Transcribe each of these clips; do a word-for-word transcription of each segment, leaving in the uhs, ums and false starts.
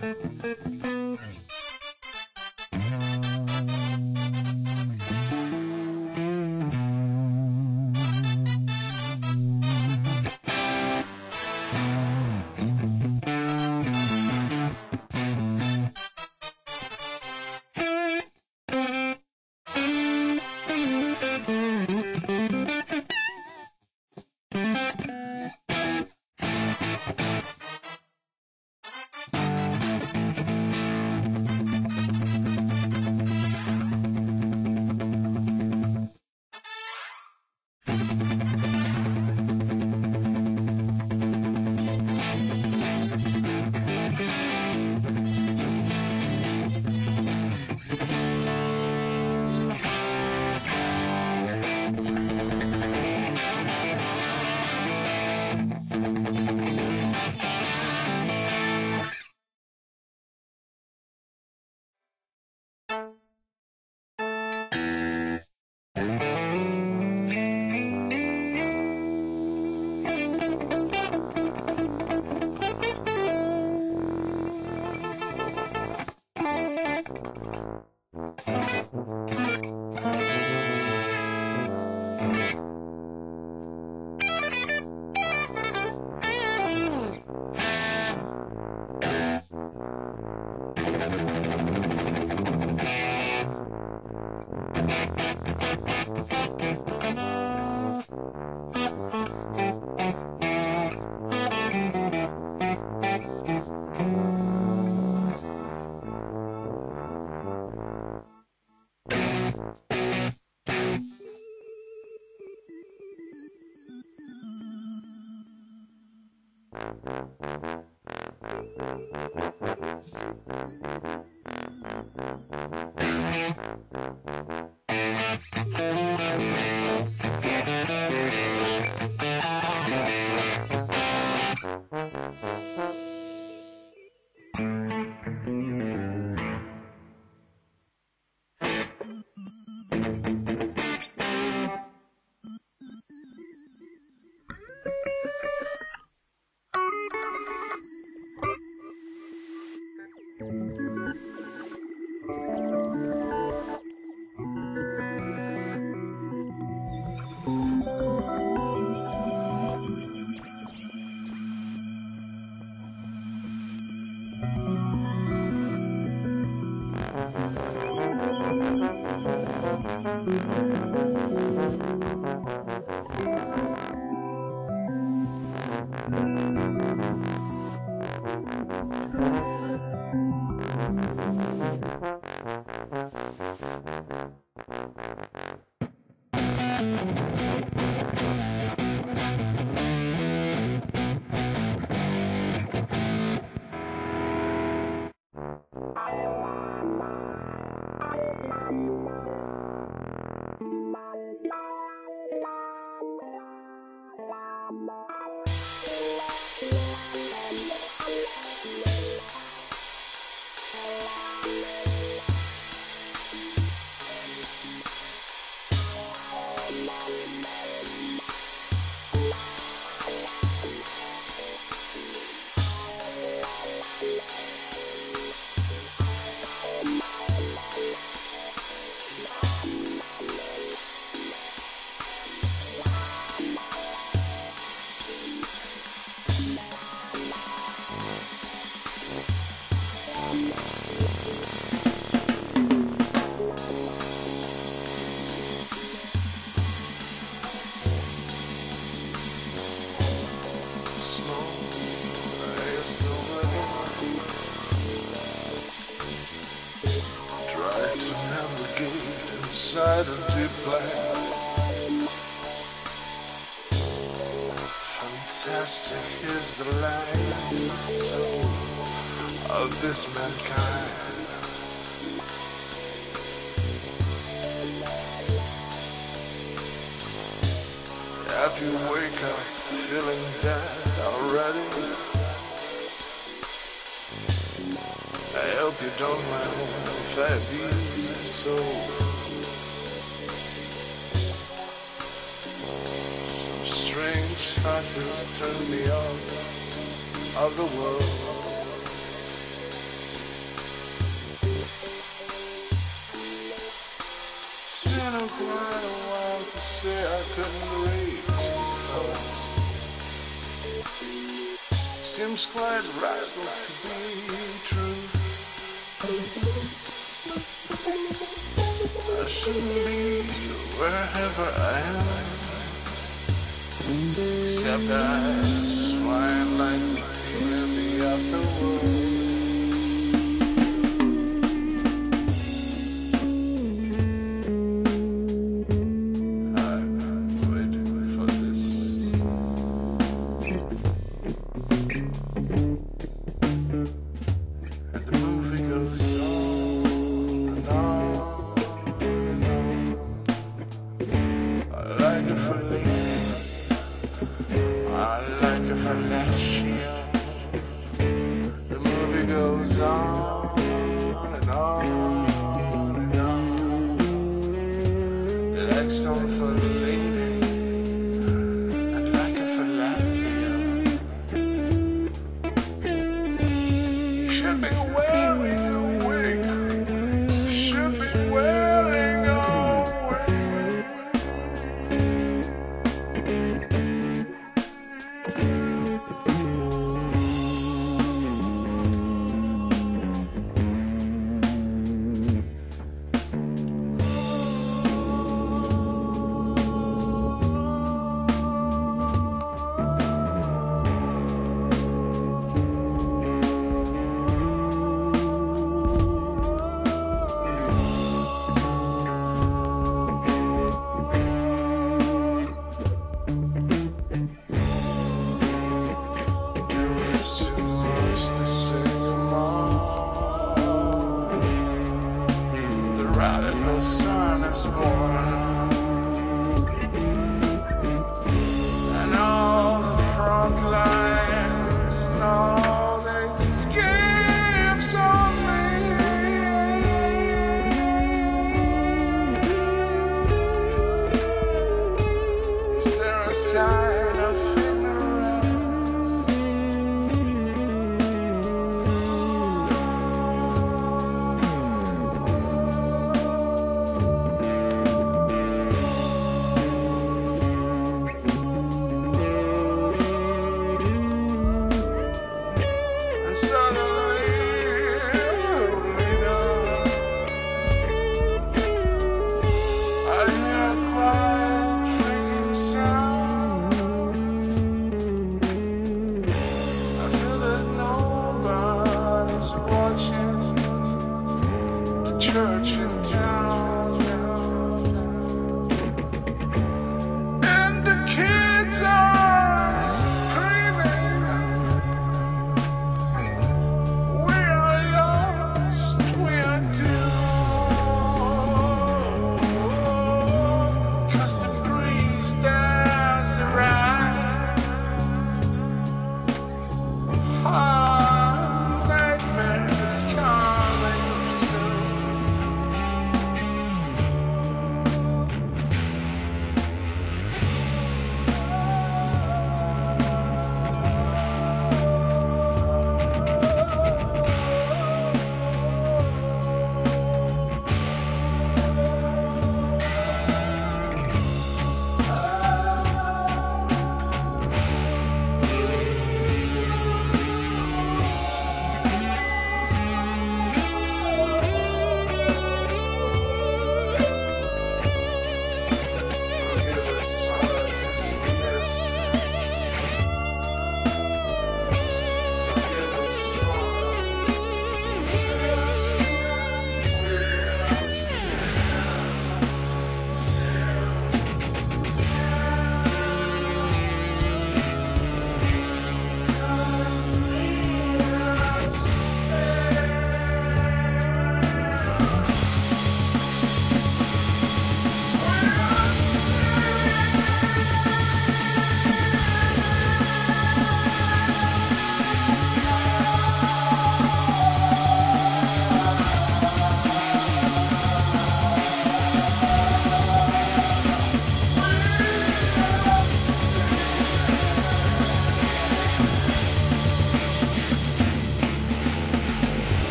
Inside a deep black, fantastic is the light soul of this mankind. If you wake up feeling dead already, I hope you don't mind if I abuse the soul. Strange factors turn me off of the world. It's been a quite a while to say I couldn't reach the stars. Seems quite radical to be true. I shouldn't be wherever I am, except I swine like the people in the other world. The movie goes on and on and on, like some Fellini and like a Falafel. You should be wearing a wig. You should be wearing a wig.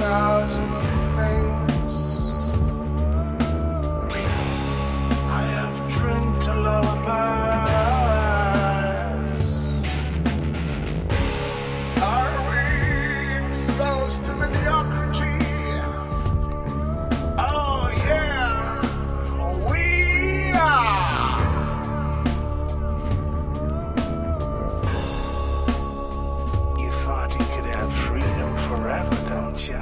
thousand things. I have dreamt a lullabies. Are we exposed to mediocrity? Oh yeah, we are. You thought you could have freedom forever, don't ya?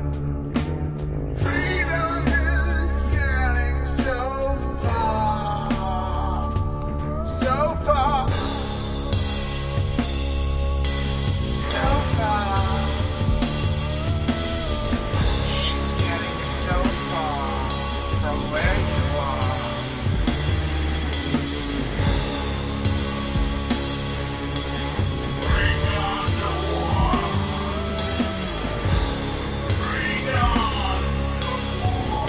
Freedom is getting so far, so far, so far. She's getting so far from where you are. Bring on the war. Bring on the war.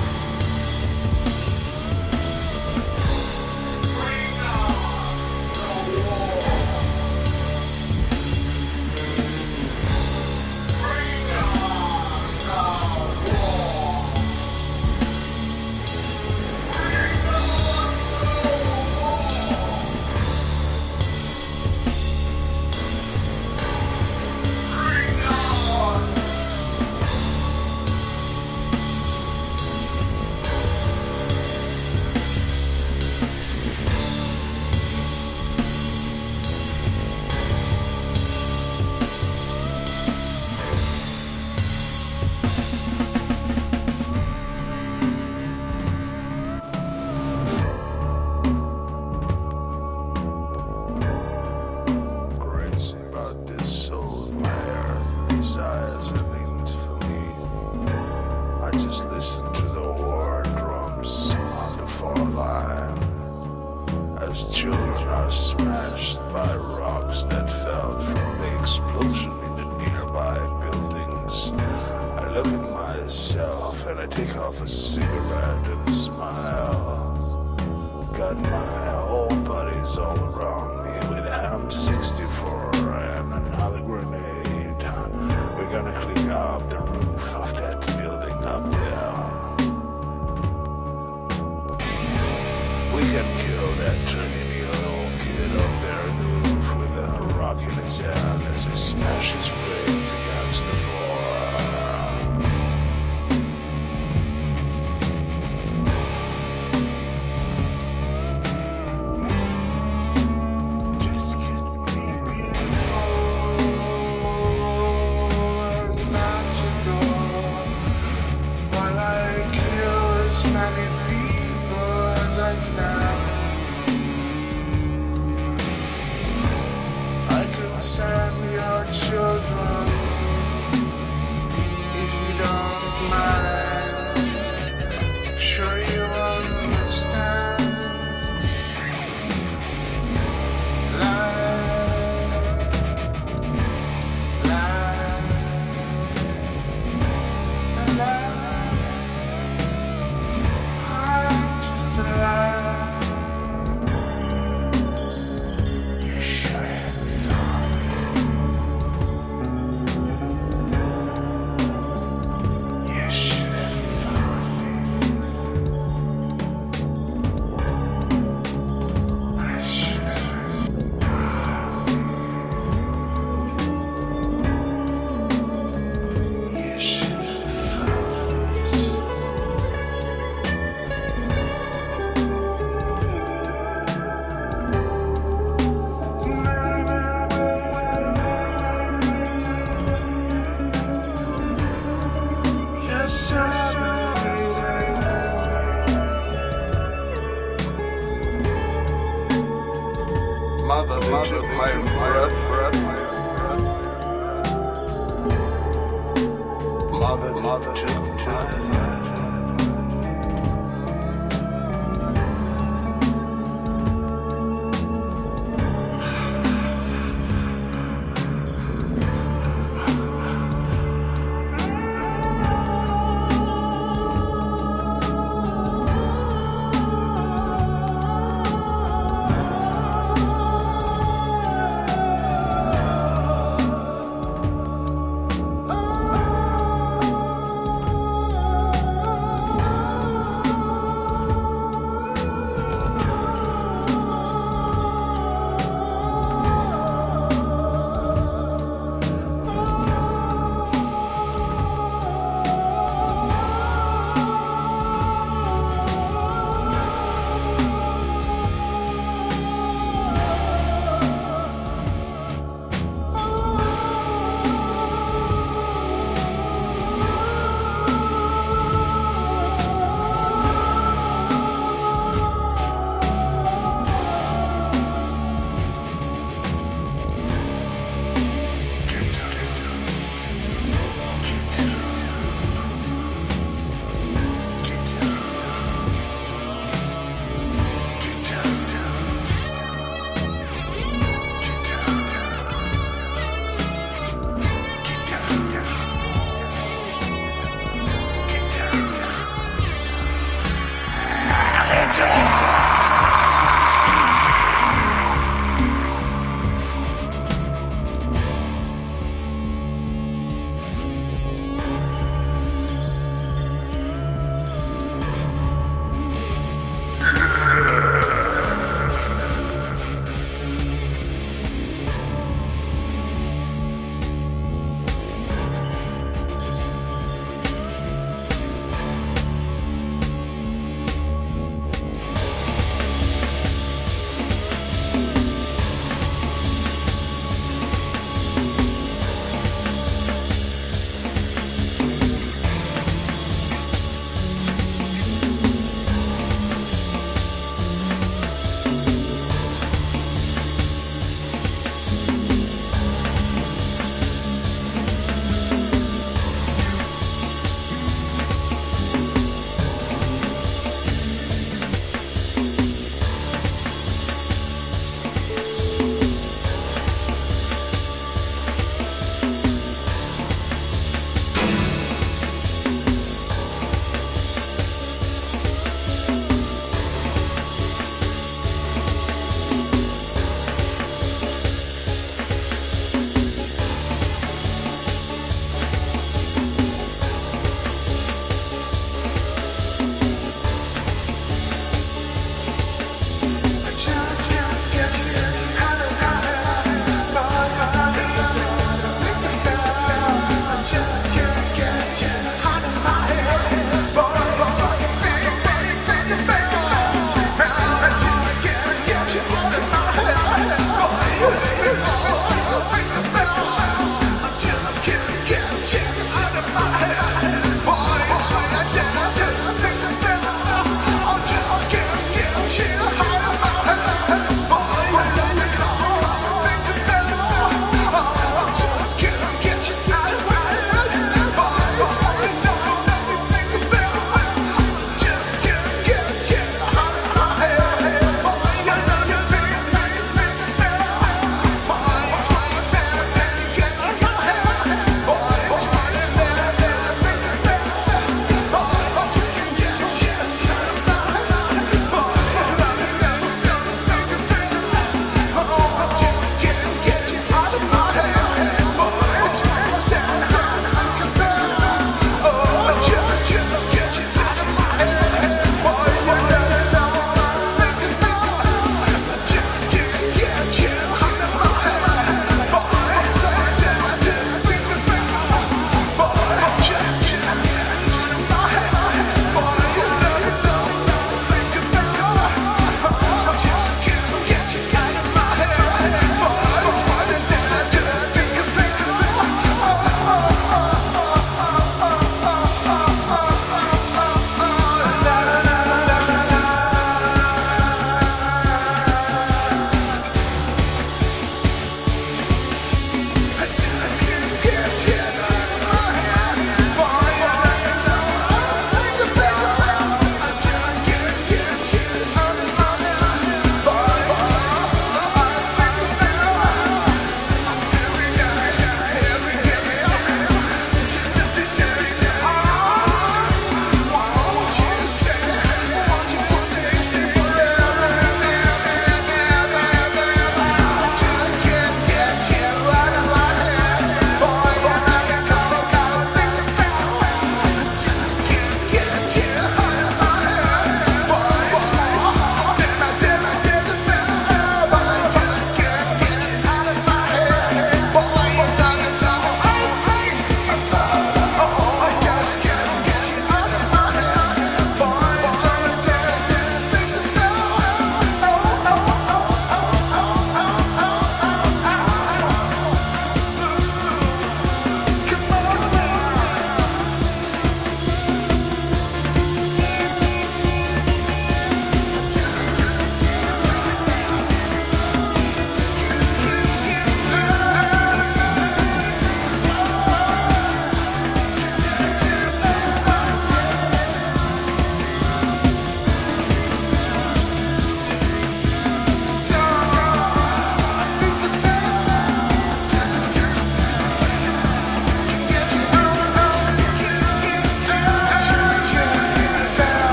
Bring on the war. Bring on the war. Bring on the war. Bring on. Crazy about this soul of my earth, desires and infamy. I just listen to the war drums on the far line as children are smashed by rocks that fell from the explosion in the nearby buildings. I look at myself and I take off a cigarette and smile. Got my whole body's all around me with a ham sixty-four and another grenade. We're gonna click up the roof of that building up there. We can kill that thirteen-year-old kid up there in the roof with a rock in his hand as we smash his brains against the floor. This could be beautiful and magical while I kill as many people as I can. I can send your children if you don't mind. Sure you understand. Mother, they took my breath. Mother, they took my life.